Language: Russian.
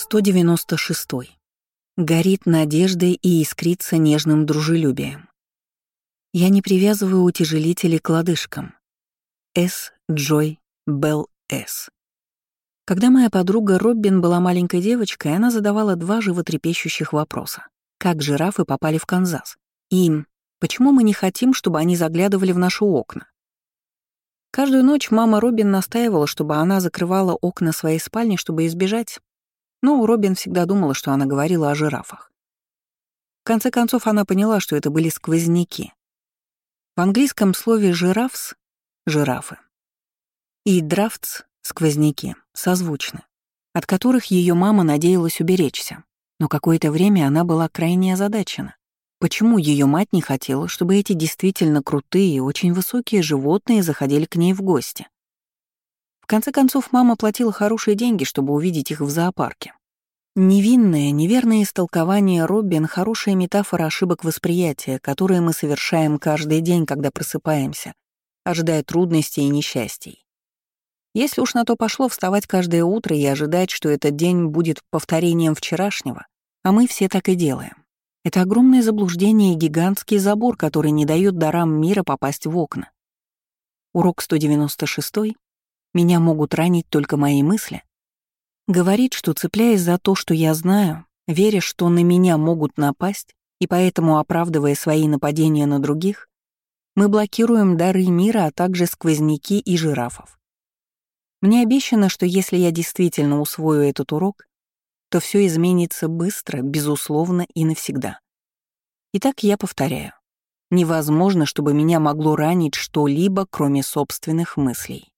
196. Горит надеждой и искрится нежным дружелюбием. Я не привязываю утяжелители к лодыжкам. С. Джой Белл С. Когда моя подруга Робин была маленькой девочкой, она задавала два животрепещущих вопроса. Как жирафы попали в Канзас? И почему мы не хотим, чтобы они заглядывали в наши окна? Каждую ночь мама Робин настаивала, чтобы она закрывала окна своей спальни, чтобы избежать. Но Робин всегда думала, что она говорила о жирафах. В конце концов, она поняла, что это были сквозняки. В английском слове «жирафс» — жирафы. И «драфтс» — сквозняки, созвучны, от которых ее мама надеялась уберечься. Но какое-то время она была крайне озадачена. Почему ее мать не хотела, чтобы эти действительно крутые и очень высокие животные заходили к ней в гости? В конце концов, мама платила хорошие деньги, чтобы увидеть их в зоопарке. Невинное, неверное истолкование Робин — хорошая метафора ошибок восприятия, которые мы совершаем каждый день, когда просыпаемся, ожидая трудностей и несчастий. Если уж на то пошло вставать каждое утро и ожидать, что этот день будет повторением вчерашнего, а мы все так и делаем. Это огромное заблуждение и гигантский забор, который не дает дарам мира попасть в окна. Урок 196. Меня могут ранить только мои мысли. Говорит, что, цепляясь за то, что я знаю, веря, что на меня могут напасть, и поэтому оправдывая свои нападения на других, мы блокируем дары мира, а также сквозняки и жирафов. Мне обещано, что если я действительно усвою этот урок, то все изменится быстро, безусловно и навсегда. Итак, я повторяю. Невозможно, чтобы меня могло ранить что-либо, кроме собственных мыслей.